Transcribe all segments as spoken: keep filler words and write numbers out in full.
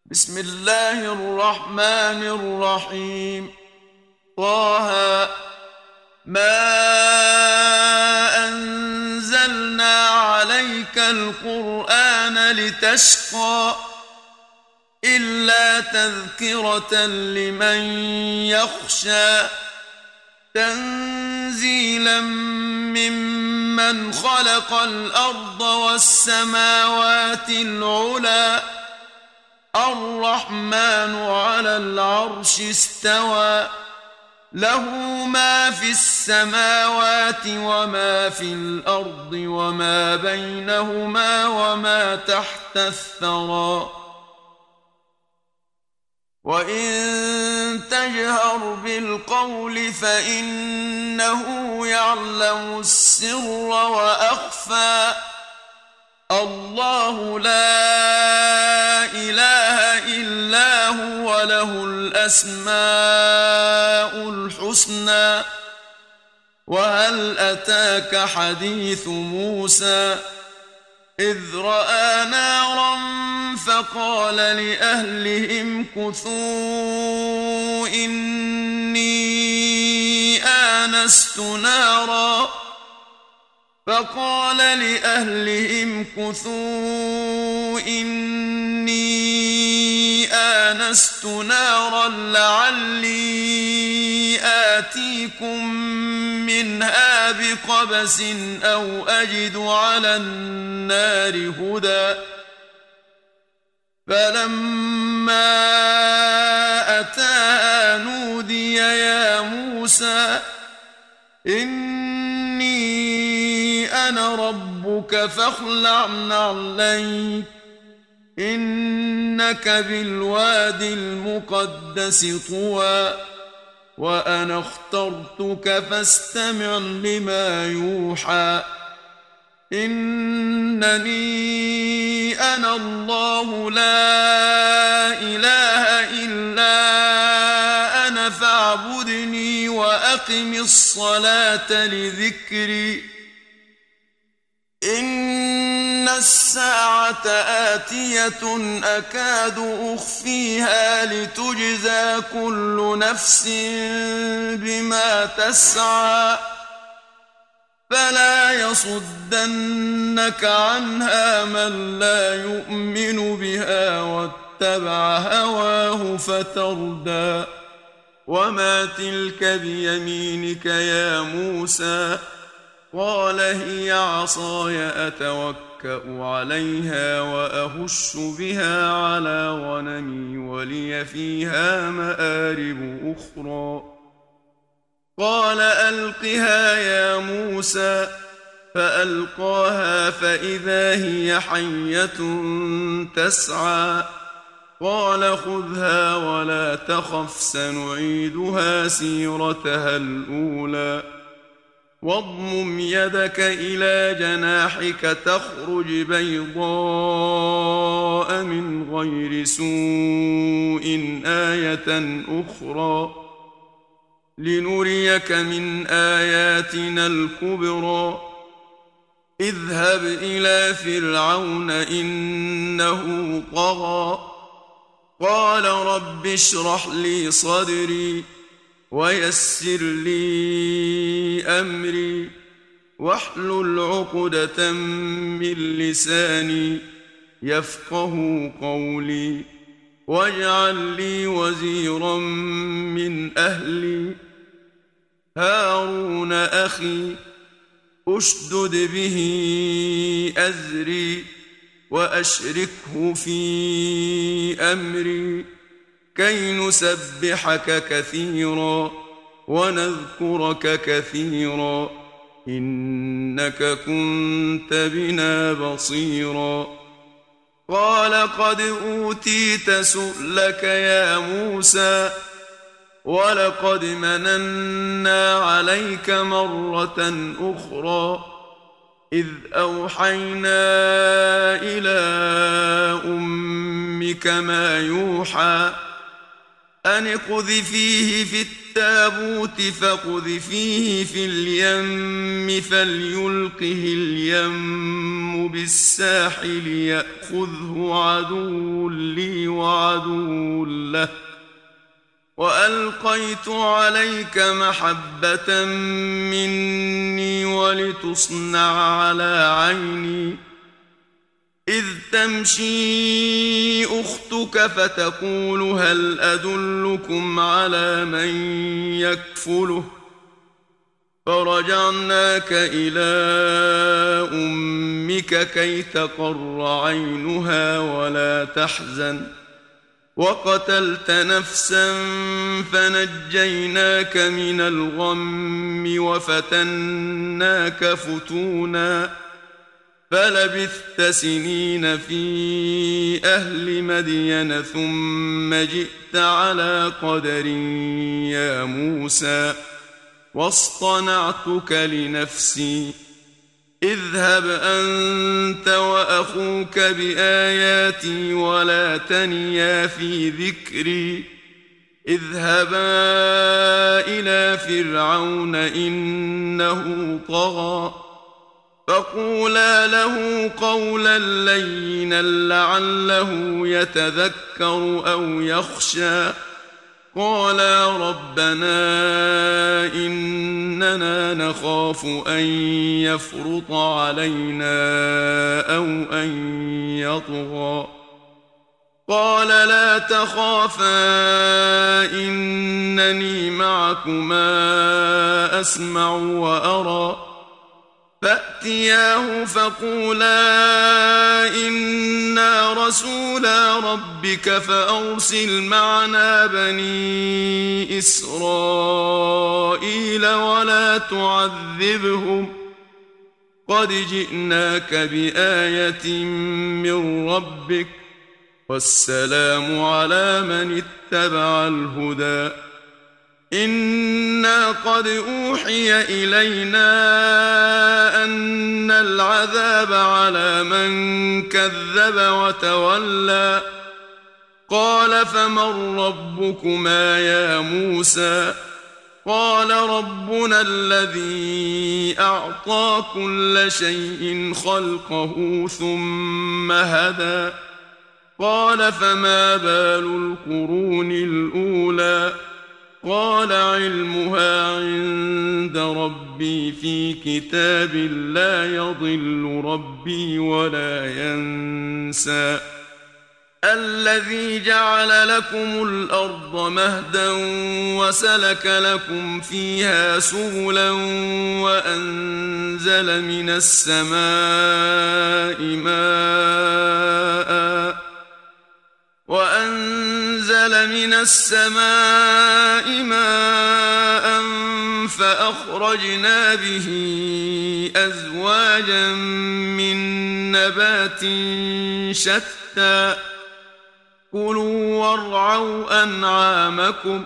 بسم الله الرحمن الرحيم. طه ما أنزلنا عليك القرآن لتشقى إلا تذكرة لمن يخشى تنزيلا ممن خلق الأرض والسماوات العلى الرحمن على العرش استوى له ما في السماوات وما في الأرض وما بينهما وما تحت الثرى وإن تجهر بالقول فإنه يعلم السر وأخفى الله لا إله إلا هو له الأسماء الحسنى. وهل أتاك حديث موسى إذ رأى نارا فقال لأهلهم كثوا إني آنست نارا فقال لأهلهم كثوا إني آنست نارا لعلي آتيكم منها بقبس أو أجد على النار هدى فلما أتاها نودي يا موسى إني أنا ربك فاخلع نعليك إنك بالواد المقدس طوى وأنا اخترتك فاستمع لما يوحى إنني أنا الله لا إله إلا أنا فاعبدني وأقم الصلاة لذكري إن الساعة آتية أكاد أخفيها لتجزى كل نفس بما تسعى فلا يصدنك عنها من لا يؤمن بها واتبع هواه فتردى وما تلك بيمينك يا موسى قال هي عصاي أتوكأ عليها وأهش بها على غنمي ولي فيها مآرب أخرى قال ألقها يا موسى فألقاها فإذا هي حية تسعى قال خذها ولا تخف سنعيدها سيرتها الأولى واضمم يدك إلى جناحك تخرج بيضاء من غير سوء آية أخرى لنريك من آياتنا الكبرى اذهب إلى فرعون إنه طغى قال رب اشرح لي صدري ويسر لي أمري واحلل عقدة من لساني يفقه قولي واجعل لي وزيرا من أهلي هارون أخي أشدد به أزري وأشركه في أمري كي نسبحك كثيرا ونذكرك كثيرا إنك كنت بنا بصيرا قال قد أوتيت سؤلك يا موسى ولقد مننا عليك مرة أخرى إذ أوحينا إلى أمك ما يوحى أن اقذفيه في التابوت فاقذفيه في اليم فليلقه اليم بالساحل يأخذه عدو لي عدو له وألقيت عليك محبة مني ولتصنع على عيني إذ تمشي أختك فتقول هل أدلكم على من يكفله فرجعناك إلى أمك كي تقر عينها ولا تحزن وقتلت نفسا فنجيناك من الغم وفتناك فتونا فلبثت سنين في أهل مدين ثم جئت على قدر يا موسى واصطنعتك لنفسي اذهب أنت وأخوك بآياتي ولا تنيا في ذكري اذهبا إلى فرعون إنه طغى فقولا له قولا لينا لعله يتذكر أو يخشى قالا ربنا إننا نخاف أن يفرط علينا أو أن يطغى قال لا تخافا إنني معكما أسمع وأرى فأتياه فقولا إنا رسولا ربك فأرسل معنا بني إسرائيل ولا تعذبهم قد جئناك بآية من ربك والسلام على من اتبع الهدى إنا قد أوحي إلينا أن العذاب على من كذب وتولى قال فمن ربكما يا موسى قال ربنا الذي أعطى كل شيء خلقه ثم هدى قال فما بال القرون الأولى قال علمها عند ربي في كتاب لا يضل ربي ولا ينسى الذي جعل لكم الأرض مهدا وسلك لكم فيها سبلا وأنزل من السماء ماء وأنزل من السماء ماء فأخرجنا به أزواجا من نبات شتى كلوا وارعوا أنعامكم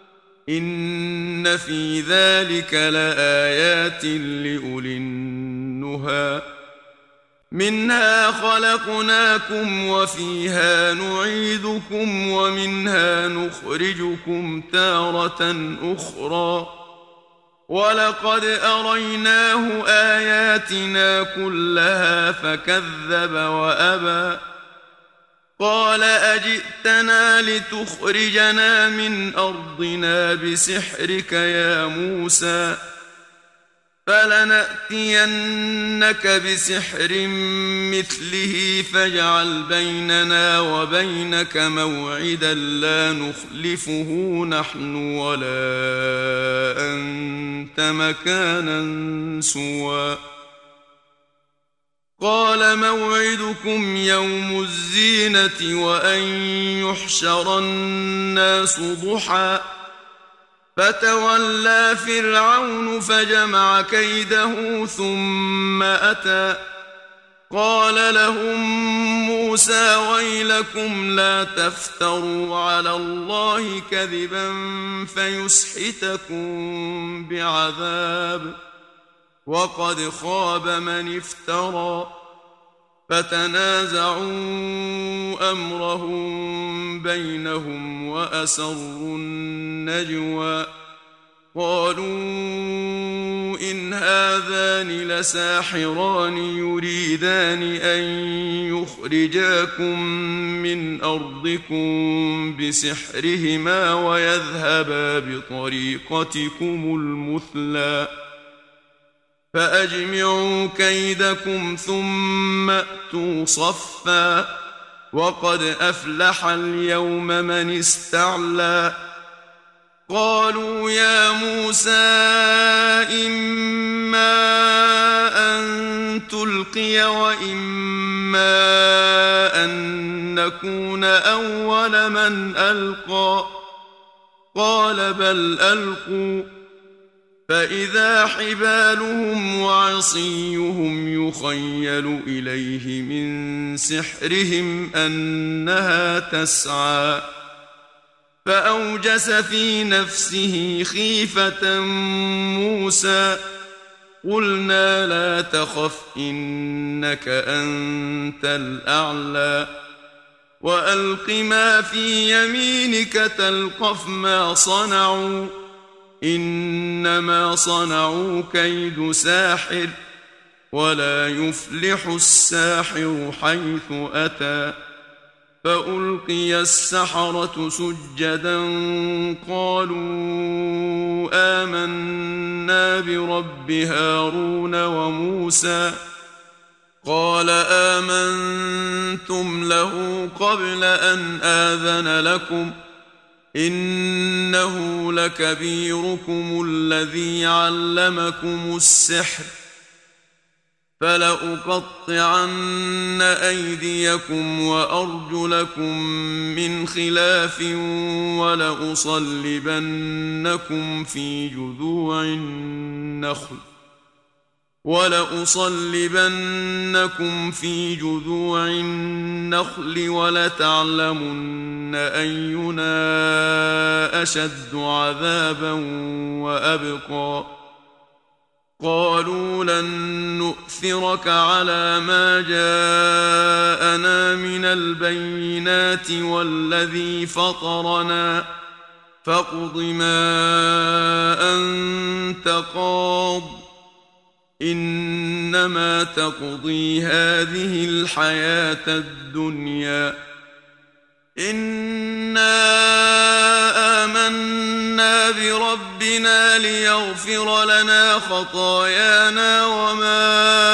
إن في ذلك لآيات لأولي النهى منها خلقناكم وفيها نعيدكم ومنها نخرجكم تارة أخرى ولقد أريناه آياتنا كلها فكذب وأبى قال أجئتنا لتخرجنا من أرضنا بسحرك يا موسى فلنأتينك بسحر مثله فاجعل بيننا وبينك موعدا لا نخلفه نحن ولا أنت مكانا سوى قال موعدكم يوم الزينة وأن يحشر الناس ضحى فتولى فرعون فجمع كيده ثم أتى قال لهم موسى ويلكم لا تفتروا على الله كذبا فيسحتكم بعذاب وقد خاب من افترى فتنازعوا أمرهم بينهم وأسروا النجوى قالوا إن هذان لساحران يريدان أن يخرجاكم من أرضكم بسحرهما ويذهبا بطريقتكم المثلى فأجمعوا كيدكم ثم أتوا صفا وقد أفلح اليوم من استعلى قالوا يا موسى إما أن تلقي وإما أن نكون أول من ألقى قال بل ألقوا فإذا حبالهم وعصيهم يخيل إليه من سحرهم أنها تسعى فأوجس في نفسه خيفة موسى قلنا لا تخف إنك أنت الأعلى وألق ما في يمينك تلقف ما صنعوا إنما صنعوا كيد ساحر ولا يفلح الساحر حيث أتى فألقي السحرة سجدا قالوا آمنا برب هارون وموسى قال آمنتم له قبل أن آذن لكم إنه لكبيركم الذي علمكم السحر فلأقطعن أيديكم وأرجلكم من خلاف ولأصلبنكم في جذوع النخل ولأصلبنكم في جذوع النخل ولتعلمن أينا أشد عذابا وأبقى قالوا لن نؤثرك على ما جاءنا من البينات والذي فطرنا فاقض ما أنت قاض إنما تقضي هذه الحياة الدنيا إنا آمنا بربنا ليغفر لنا خطايانا وما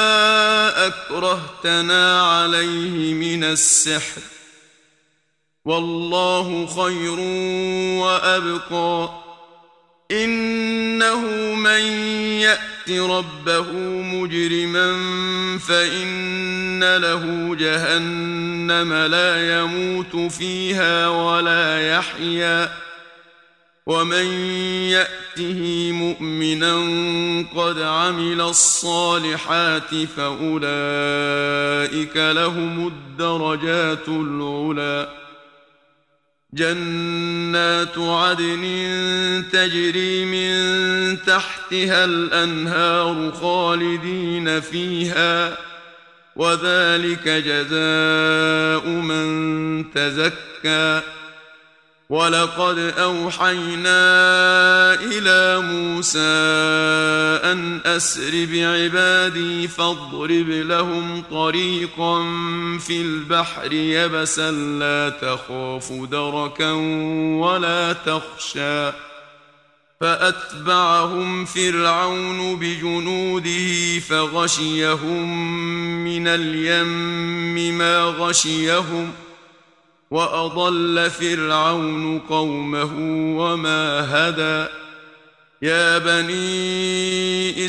أكرهتنا عليه من السحر والله خير وأبقى إنه من يأت ربه مجرما فإن له جهنم لا يموت فيها ولا يحيا ومن يأته مؤمنا قد عمل الصالحات فأولئك لهم الدرجات العلى جنات عدن تجري من تحتها الأنهار خالدين فيها وذلك جزاء من تزكى ولقد أوحينا إلى موسى أن أسر بعبادي فاضرب لهم طريقا في البحر يبسا لا تخاف دركا ولا تخشى فأتبعهم فرعون بجنوده فغشيهم من اليم ما غشيهم وأضل فرعون قومه وما هدى يا بني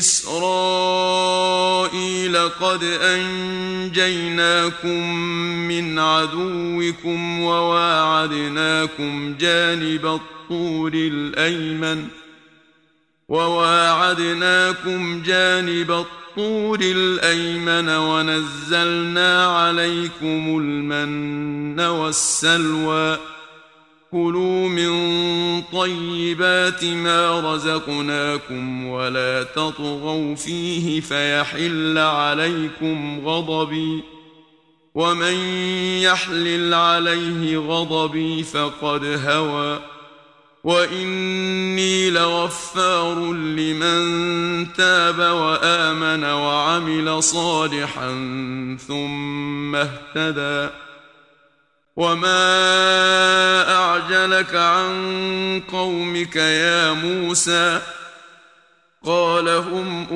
إسرائيل قد أنجيناكم من عدوكم وواعدناكم جانب الطور الأيمن وواعدناكم جانب الطور الأيمن ونزلنا عليكم المن والسلوى كلوا من طيبات ما رزقناكم ولا تطغوا فيه فيحل عليكم غضبي ومن يحلل عليه غضبي فقد هوى وإني لغفار لمن تاب وآمن وعمل صالحا ثم اهتدى وما أعجلك عن قومك يا موسى قال هم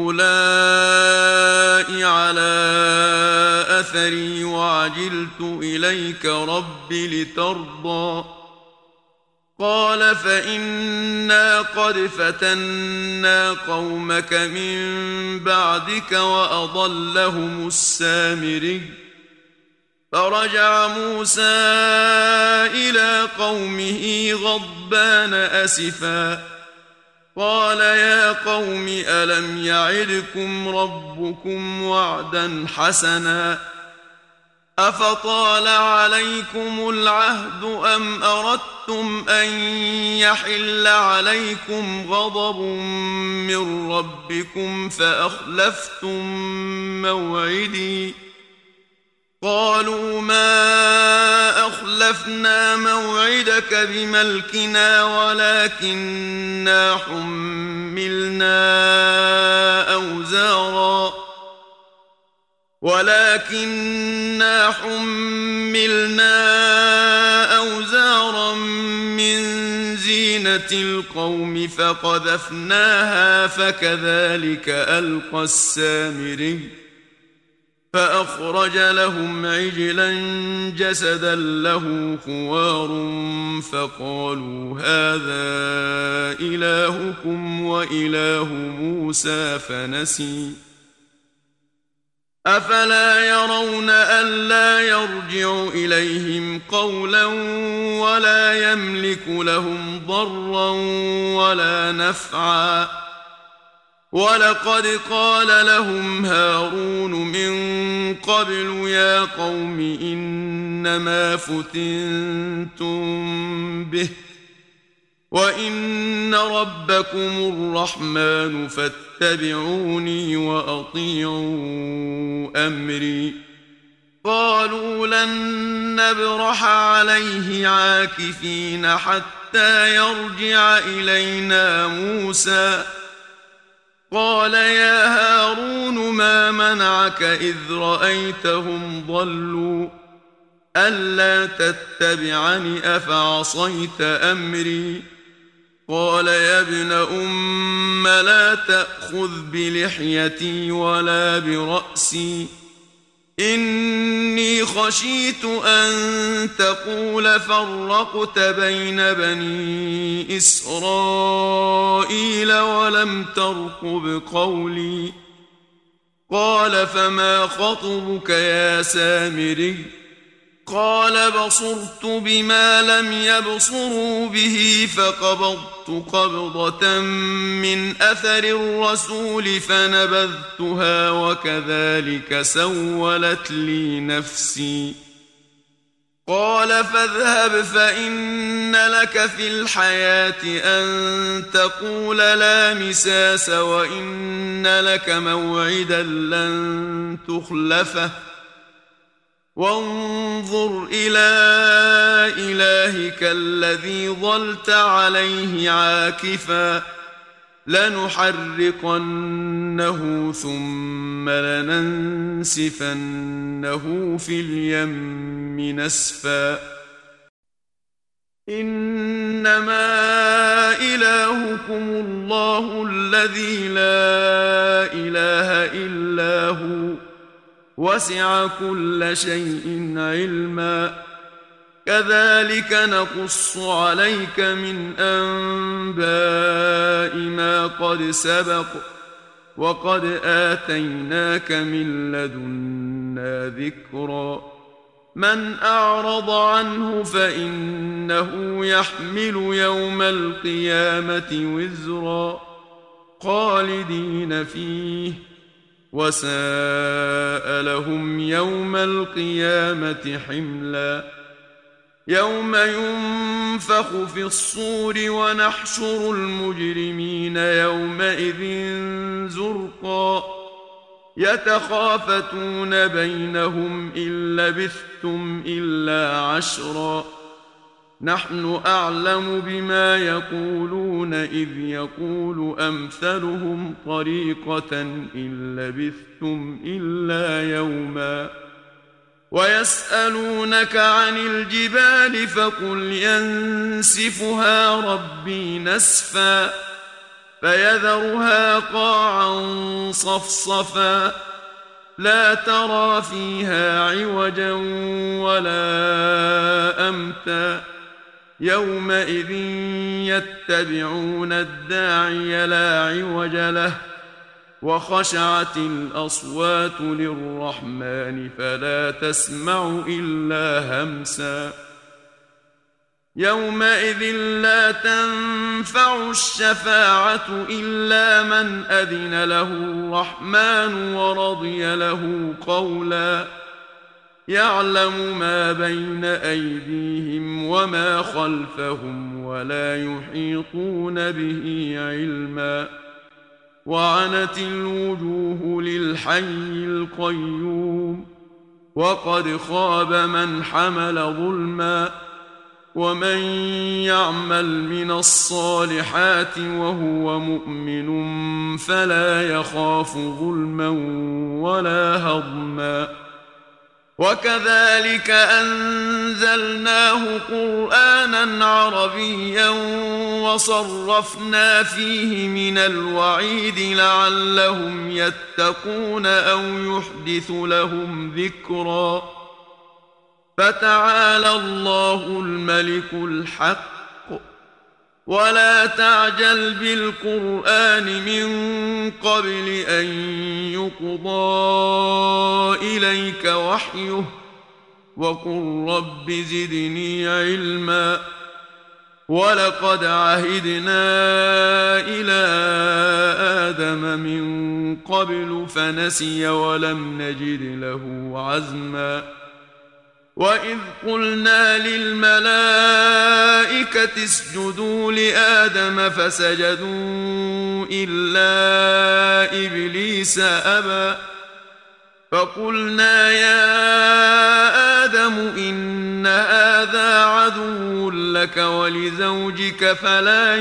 أولئك على أثري وعجلت إليك رب لترضى قال فإنا قد فتنا قومك من بعدك وأضلهم السامري فرجع موسى إلى قومه غضبان أسفا قال يا قوم ألم يعدكم ربكم وعدا حسنا أفطال عليكم العهد أم أردتم أن يحل عليكم غضب من ربكم فأخلفتم موعدي قالوا ما أخلفنا موعدك بملكنا ولكننا حملنا أوزارا ولكننا حملنا أوزارا من زينة القوم فقذفناها فكذلك ألقى السامري فأخرج لهم عجلا جسدا له خوار فقالوا هذا إلهكم وإله موسى فنسي أفلا يرون ألا يرجع إليهم قولا ولا يملك لهم ضرا ولا نفعا ولقد قال لهم هارون من قبل يا قوم إنما فتنتم به وإن ربكم الرحمن فاتبعوني وأطيعوا أمري قالوا لن نبرح عليه عاكفين حتى يرجع إلينا موسى قال يا هارون ما منعك إذ رأيتهم ضلوا ألا تتبعني أفعصيت أمري قال يا ابن أم لا تأخذ بلحيتي ولا برأسي إني خشيت أن تقول فرقت بين بني إسرائيل ولم ترقب قولي قال فما خطبك يا سامري قال بصرت بما لم يبصروا به فقبضت قبضة من أثر الرسول فنبذتها وكذلك سولت لي نفسي قال فاذهب فإن لك في الحياة أن تقول لا مساس وإن لك موعدا لن تخلفه وانظر إلى إلهك الذي ظلت عليه عاكفا لنحرقنه ثم لننسفنه في اليم نسفا إنما إلهكم الله الذي لا إله إلا هو وسع كل شيء علما كذلك نقص عليك من أنباء ما قد سبق وقد آتيناك من لدنا ذكرا من أعرض عنه فإنه يحمل يوم القيامة وزرا خالدين فيه وساء لهم يوم القيامة حملا يوم ينفخ في الصور ونحشر المجرمين يومئذ زرقا يتخافتون بينهم إن لبثتم إلا عشرا نحن أعلم بما يقولون إذ يقول أمثلهم طريقة إن لبثتم إلا يوما ويسألونك عن الجبال فقل ينسفها ربي نسفا فيذرها قاعا صفصفا لا ترى فيها عوجا ولا أمتا يومئذ يتبعون الداعي لا عوج له وخشعت الأصوات للرحمن فلا تسمع إلا همسا يومئذ لا تنفع الشفاعة إلا من أذن له الرحمن ورضي له قولا يعلم ما بين أيديهم وما خلفهم ولا يحيطون به علما وعنت الوجوه للحي القيوم وقد خاب من حمل ظلما ومن يعمل من الصالحات وهو مؤمن فلا يخاف ظلما ولا هضما وكذلك أنزلناه قرآنا عربيا وصرفنا فيه من الوعيد لعلهم يتقون أو يحدث لهم ذكرا فتعالى الله الملك الحق ولا تعجل بالقرآن من قبل أن يقضى إليك وحيه وقل رب زدني علما ولقد عهدنا إلى آدم من قبل فنسي ولم نجد له عزما وإذ قلنا للملائكة اسجدوا لآدم فسجدوا إلا إبليس أبى فقلنا يا آدم إن هذا عدو لك ولزوجك فلا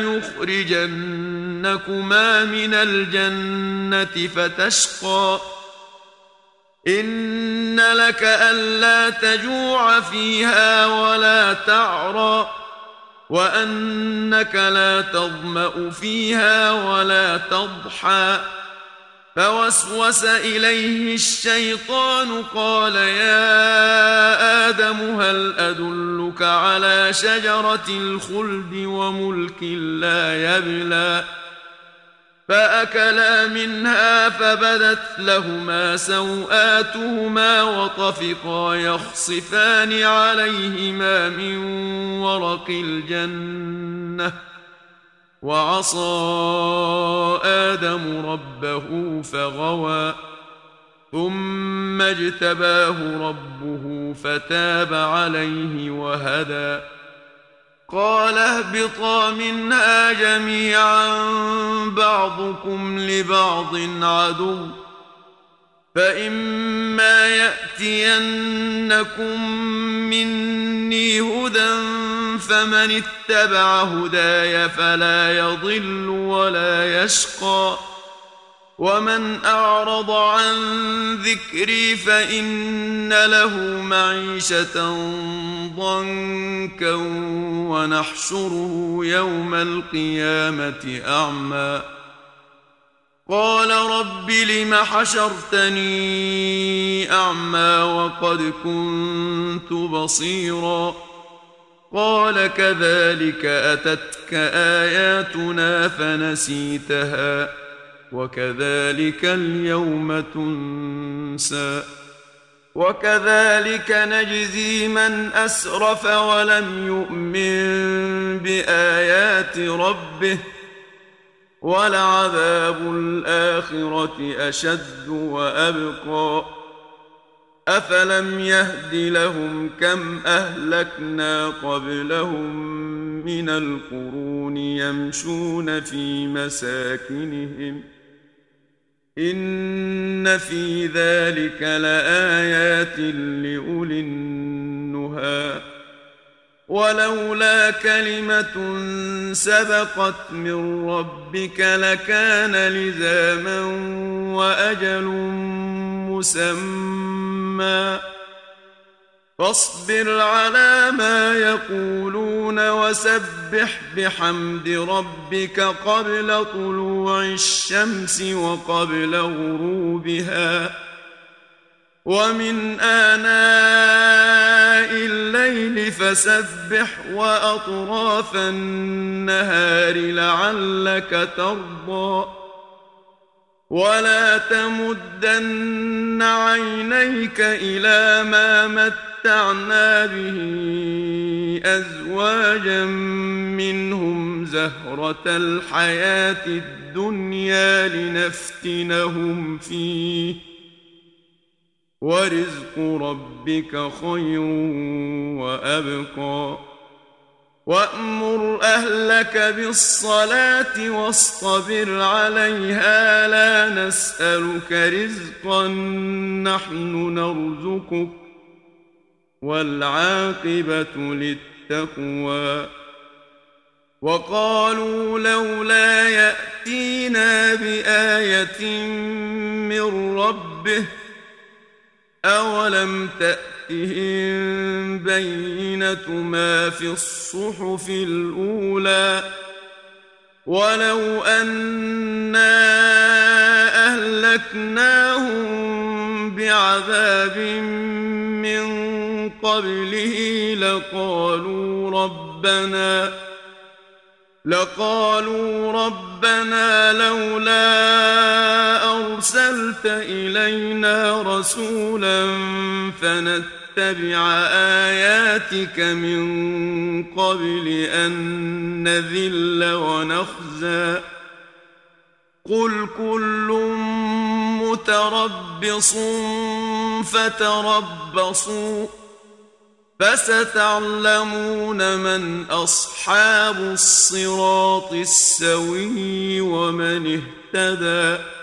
يخرجنكما من الجنة فتشقى إن لك ألا تجوع فيها ولا تعرى وأنك لا تظمأ فيها ولا تضحى فوسوس إليه الشيطان قال يا آدم هل أدلك على شجرة الخلد وملك لا يبلى فأكلا منها فبدت لهما سوآتهما وطفقا يخصفان عليهما من ورق الجنة وعصى آدم ربه فغوى ثم اجتباه ربه فتاب عليه وهدى قال اهبطا منها جميعا بعضكم لبعض عدو فإما يأتينكم مني هدى فمن اتبع هداي فلا يضل ولا يشقى ومن أعرض عن ذكري فإن له معيشة ضنكا ونحشره يوم القيامة أعمى قال رب لم حشرتني أعمى وقد كنت بصيرا قال كذلك أتتك آياتنا فنسيتها وكذلك اليوم تنسى وكذلك نجزي من أسرف ولم يؤمن بآيات ربه ولعذاب الآخرة أشد وأبقى أفلم يهد لهم كم أهلكنا قبلهم من القرون يمشون في مساكنهم إن في ذلك لآيات لأولي النهى ولولا كلمة سبقت من ربك لكان لزاما وأجل مسمى فاصبر على ما يقولون وسبح بحمد ربك قبل طلوع الشمس وقبل غروبها ومن آناء الليل فسبح وأطراف النهار لعلك ترضى ولا تمدن عينيك إلى ما متعنا به أزواجا منهم زهرة الحياة الدنيا لنفتنهم فيه ورزق ربك خير وأبقى وأمر أهلك بالصلاة واصطبر عليها لا نسألك رزقا نحن نرزقك والعاقبة للتقوى وقالوا لولا يأتينا بآية من ربه أولم تأتهم بينة ما في الصحف الأولى ولو أنا أهلكناهم بعذاب من قبله لقالوا ربنا لقالوا ربنا لولا أرسلت إلينا رسولا فنتبع آياتك من قبل أن نذل ونخزى قل كل متربص فتربصوا فستعلمون من أصحاب الصراط السوي ومن اهتدى